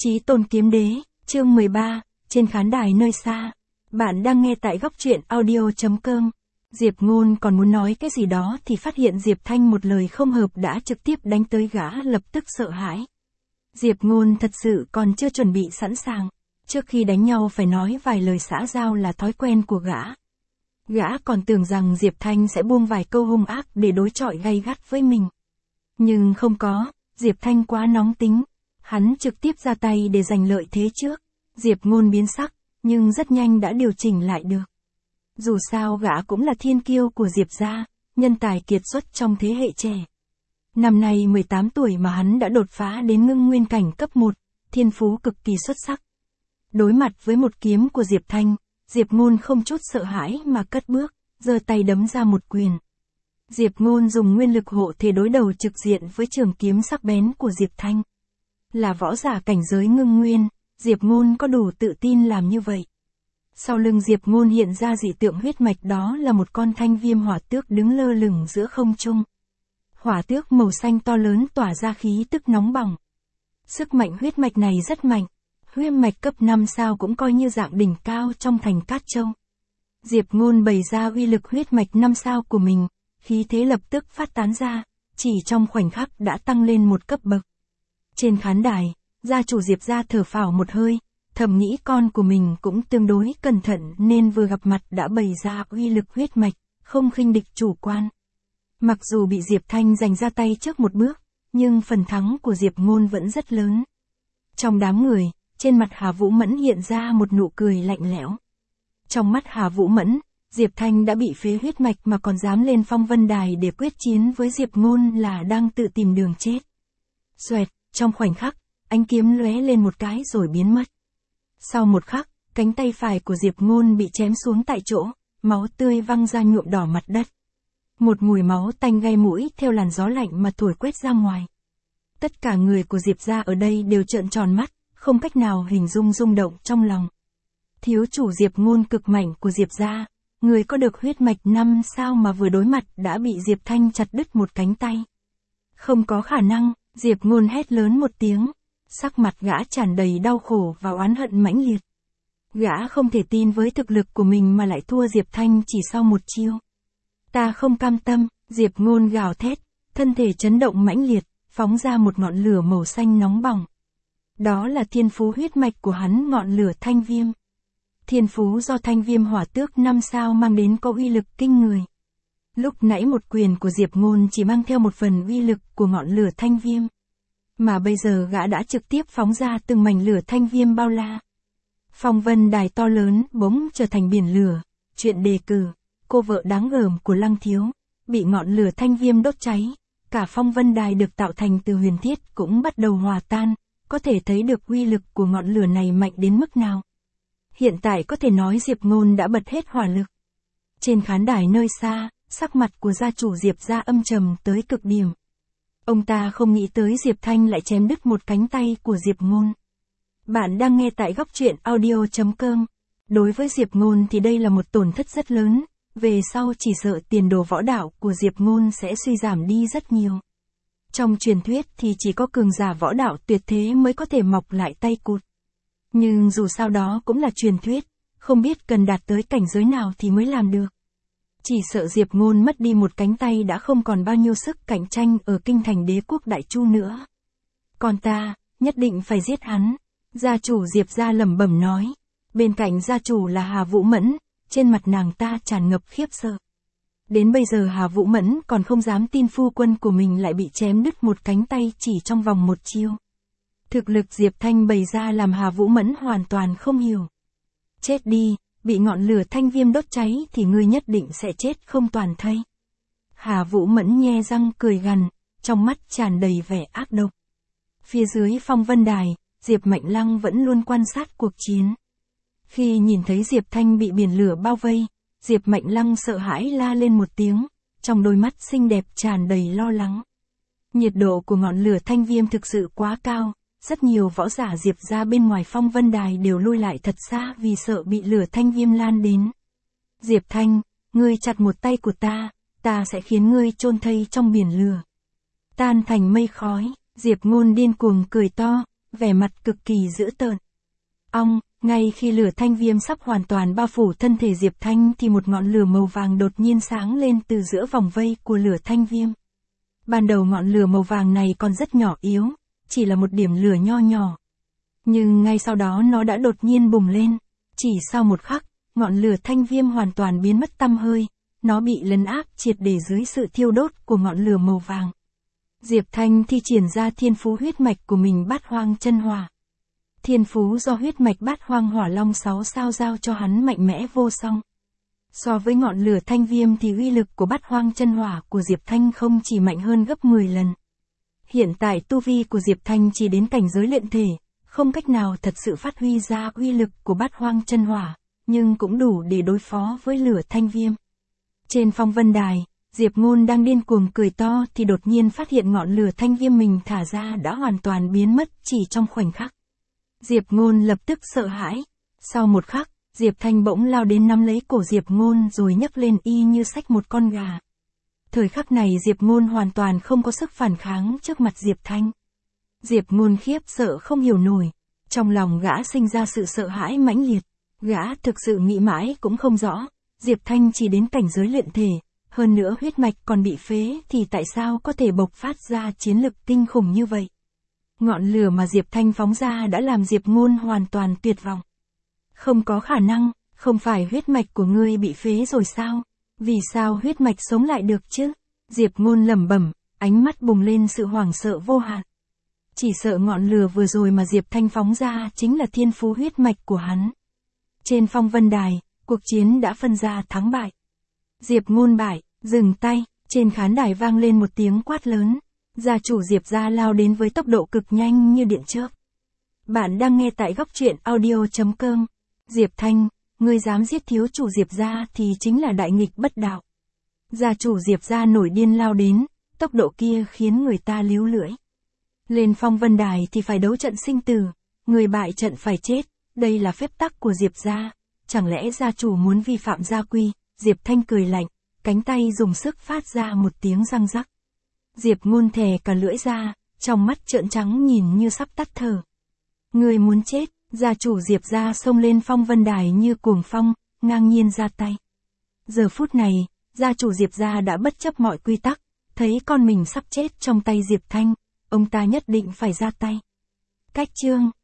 Chí tôn kiếm đế, chương 13, trên khán đài nơi xa. Bạn đang nghe tại góc truyện audio.com. Diệp Ngôn còn muốn nói cái gì đó thì phát hiện Diệp Thanh một lời không hợp đã trực tiếp đánh tới gã, lập tức sợ hãi. Diệp Ngôn thật sự còn chưa chuẩn bị sẵn sàng. Trước khi đánh nhau phải nói vài lời xã giao là thói quen của gã. Gã còn tưởng rằng Diệp Thanh sẽ buông vài câu hung ác để đối chọi gay gắt với mình. Nhưng không có, Diệp Thanh quá nóng tính. Hắn trực tiếp ra tay để giành lợi thế trước. Diệp Ngôn biến sắc, nhưng rất nhanh đã điều chỉnh lại được. Dù sao gã cũng là thiên kiêu của Diệp gia, nhân tài kiệt xuất trong thế hệ trẻ. Năm nay 18 tuổi mà hắn đã đột phá đến ngưng nguyên cảnh cấp 1, thiên phú cực kỳ xuất sắc. Đối mặt với một kiếm của Diệp Thanh, Diệp Ngôn không chút sợ hãi mà cất bước, giơ tay đấm ra một quyền. Diệp Ngôn dùng nguyên lực hộ thể đối đầu trực diện với trường kiếm sắc bén của Diệp Thanh. Là võ giả cảnh giới ngưng nguyên, Diệp Ngôn có đủ tự tin làm như vậy. Sau lưng Diệp Ngôn hiện ra dị tượng huyết mạch, đó là một con thanh viêm hỏa tước đứng lơ lửng giữa không trung. Hỏa tước màu xanh to lớn tỏa ra khí tức nóng bỏng. Sức mạnh huyết mạch này rất mạnh. Huyết mạch cấp 5 sao cũng coi như dạng đỉnh cao trong thành Cát Châu. Diệp Ngôn bày ra uy lực huyết mạch 5 sao của mình, khí thế lập tức phát tán ra, chỉ trong khoảnh khắc đã tăng lên một cấp bậc. Trên khán đài, gia chủ Diệp gia thở phào một hơi, thầm nghĩ con của mình cũng tương đối cẩn thận nên vừa gặp mặt đã bày ra uy lực huyết mạch, không khinh địch chủ quan. Mặc dù bị Diệp Thanh giành ra tay trước một bước, nhưng phần thắng của Diệp Ngôn vẫn rất lớn. Trong đám người, trên mặt Hà Vũ Mẫn hiện ra một nụ cười lạnh lẽo. Trong mắt Hà Vũ Mẫn, Diệp Thanh đã bị phế huyết mạch mà còn dám lên phong vân đài để quyết chiến với Diệp Ngôn là đang tự tìm đường chết. Xoẹt, trong khoảnh khắc, ánh kiếm lóe lên một cái rồi biến mất. Sau một khắc, cánh tay phải của Diệp Ngôn bị chém xuống tại chỗ, máu tươi văng ra nhuộm đỏ mặt đất. Một mùi máu tanh gây mũi theo làn gió lạnh mà thổi quét ra ngoài. Tất cả người của Diệp gia ở đây đều trợn tròn mắt, không cách nào hình dung rung động trong lòng. Thiếu chủ Diệp Ngôn cực mạnh của Diệp gia, người có được huyết mạch 5 sao mà vừa đối mặt đã bị Diệp Thanh chặt đứt một cánh tay. Không có khả năng, Diệp Ngôn hét lớn một tiếng, sắc mặt gã tràn đầy đau khổ và oán hận mãnh liệt. Gã không thể tin với thực lực của mình mà lại thua Diệp Thanh chỉ sau một chiêu. Ta không cam tâm, Diệp Ngôn gào thét, thân thể chấn động mãnh liệt, phóng ra một ngọn lửa màu xanh nóng bỏng. Đó là thiên phú huyết mạch của hắn, ngọn lửa thanh viêm. Thiên phú do thanh viêm hỏa tước 5 sao mang đến có uy lực kinh người. Lúc nãy một quyền của Diệp Ngôn chỉ mang theo một phần uy lực của ngọn lửa thanh viêm. Mà bây giờ gã đã trực tiếp phóng ra từng mảnh lửa thanh viêm bao la. Phong vân đài to lớn bỗng trở thành biển lửa. Chuyện đề cử, cô vợ đáng gờm của Lăng Thiếu, bị ngọn lửa thanh viêm đốt cháy. Cả phong vân đài được tạo thành từ huyền thiết cũng bắt đầu hòa tan. Có thể thấy được uy lực của ngọn lửa này mạnh đến mức nào. Hiện tại có thể nói Diệp Ngôn đã bật hết hỏa lực. Trên khán đài nơi xa, sắc mặt của gia chủ Diệp gia âm trầm tới cực điểm. Ông ta không nghĩ tới Diệp Thanh lại chém đứt một cánh tay của Diệp Ngôn. Bạn đang nghe tại góc truyện audio.com. Đối với Diệp Ngôn thì đây là một tổn thất rất lớn, về sau chỉ sợ tiền đồ võ đạo của Diệp Ngôn sẽ suy giảm đi rất nhiều. Trong truyền thuyết thì chỉ có cường giả võ đạo tuyệt thế mới có thể mọc lại tay cụt. Nhưng dù sao đó cũng là truyền thuyết, không biết cần đạt tới cảnh giới nào thì mới làm được. Chỉ sợ Diệp Ngôn mất đi một cánh tay đã không còn bao nhiêu sức cạnh tranh ở kinh thành đế quốc Đại Chu nữa. Còn ta, nhất định phải giết hắn, gia chủ Diệp gia lẩm bẩm nói. Bên cạnh gia chủ là Hà Vũ Mẫn, trên mặt nàng ta tràn ngập khiếp sợ. Đến bây giờ Hà Vũ Mẫn còn không dám tin phu quân của mình lại bị chém đứt một cánh tay chỉ trong vòng một chiêu. Thực lực Diệp Thanh bày ra làm Hà Vũ Mẫn hoàn toàn không hiểu. Chết đi, bị ngọn lửa thanh viêm đốt cháy thì ngươi nhất định sẽ chết không toàn thây. Hà Vũ Mẫn nhe răng cười gằn, trong mắt tràn đầy vẻ ác độc. Phía dưới phong vân đài, Diệp Mạnh Lăng vẫn luôn quan sát cuộc chiến. Khi nhìn thấy Diệp Thanh bị biển lửa bao vây, Diệp Mạnh Lăng sợ hãi la lên một tiếng, trong đôi mắt xinh đẹp tràn đầy lo lắng. Nhiệt độ của ngọn lửa thanh viêm thực sự quá cao, rất nhiều võ giả Diệp gia bên ngoài phong vân đài đều lui lại thật xa vì sợ bị lửa thanh viêm lan đến. Diệp Thanh, ngươi chặt một tay của ta sẽ khiến ngươi chôn thây trong biển lửa. Tan thành mây khói, Diệp Ngôn điên cuồng cười to, vẻ mặt cực kỳ dữ tợn. Ngay khi lửa thanh viêm sắp hoàn toàn bao phủ thân thể Diệp Thanh thì một ngọn lửa màu vàng đột nhiên sáng lên từ giữa vòng vây của lửa thanh viêm. Ban đầu ngọn lửa màu vàng này còn rất nhỏ yếu, chỉ là một điểm lửa nho nhỏ. Nhưng ngay sau đó nó đã đột nhiên bùng lên. Chỉ sau một khắc, ngọn lửa thanh viêm hoàn toàn biến mất tăm hơi, nó bị lấn áp triệt để dưới sự thiêu đốt của ngọn lửa màu vàng. Diệp Thanh thi triển ra thiên phú huyết mạch của mình Bát Hoang Chân Hỏa. Thiên phú do huyết mạch Bát Hoang Hỏa Long 6 sao giao cho hắn mạnh mẽ vô song. So với ngọn lửa thanh viêm thì uy lực của Bát Hoang Chân Hỏa của Diệp Thanh không chỉ mạnh hơn gấp 10 lần. Hiện tại tu vi của Diệp Thanh chỉ đến cảnh giới luyện thể, không cách nào thật sự phát huy ra uy lực của Bát Hoang Chân Hỏa, nhưng cũng đủ để đối phó với lửa thanh viêm. Trên phong vân đài, Diệp Ngôn đang điên cuồng cười to thì đột nhiên phát hiện ngọn lửa thanh viêm mình thả ra đã hoàn toàn biến mất chỉ trong khoảnh khắc. Diệp Ngôn lập tức sợ hãi. Sau một khắc, Diệp Thanh bỗng lao đến nắm lấy cổ Diệp Ngôn rồi nhấc lên y như xách một con gà. Thời khắc này Diệp Ngôn hoàn toàn không có sức phản kháng trước mặt Diệp Thanh. Diệp Ngôn khiếp sợ không hiểu nổi. Trong lòng gã sinh ra sự sợ hãi mãnh liệt. Gã thực sự nghĩ mãi cũng không rõ. Diệp Thanh chỉ đến cảnh giới luyện thể, hơn nữa huyết mạch còn bị phế thì tại sao có thể bộc phát ra chiến lực kinh khủng như vậy. Ngọn lửa mà Diệp Thanh phóng ra đã làm Diệp Ngôn hoàn toàn tuyệt vọng. Không có khả năng, không phải huyết mạch của ngươi bị phế rồi sao? Vì sao huyết mạch sống lại được chứ? Diệp Ngôn lẩm bẩm, ánh mắt bùng lên sự hoảng sợ vô hạn. Chỉ sợ ngọn lửa vừa rồi mà Diệp Thanh phóng ra chính là thiên phú huyết mạch của hắn. Trên phong vân đài, cuộc chiến đã phân ra thắng bại. Diệp Ngôn bại, dừng tay, trên khán đài vang lên một tiếng quát lớn. Gia chủ Diệp gia lao đến với tốc độ cực nhanh như điện chớp. Bạn đang nghe tại góc truyện audio.com. Diệp Thanh, ngươi dám giết thiếu chủ Diệp gia thì chính là đại nghịch bất đạo. Gia chủ Diệp gia nổi điên lao đến, tốc độ kia khiến người ta líu lưỡi. Lên phong vân đài thì phải đấu trận sinh tử, người bại trận phải chết, đây là phép tắc của Diệp gia. Chẳng lẽ gia chủ muốn vi phạm gia quy? Diệp Thanh cười lạnh, cánh tay dùng sức phát ra một tiếng răng rắc. Diệp Ngôn thè cả lưỡi ra, trong mắt trợn trắng nhìn như sắp tắt thở. Người muốn chết, gia chủ Diệp gia xông lên phong vân đài như cuồng phong, ngang nhiên ra tay. Giờ phút này, gia chủ Diệp gia đã bất chấp mọi quy tắc, thấy con mình sắp chết trong tay Diệp Thanh, ông ta nhất định phải ra tay. Cách chương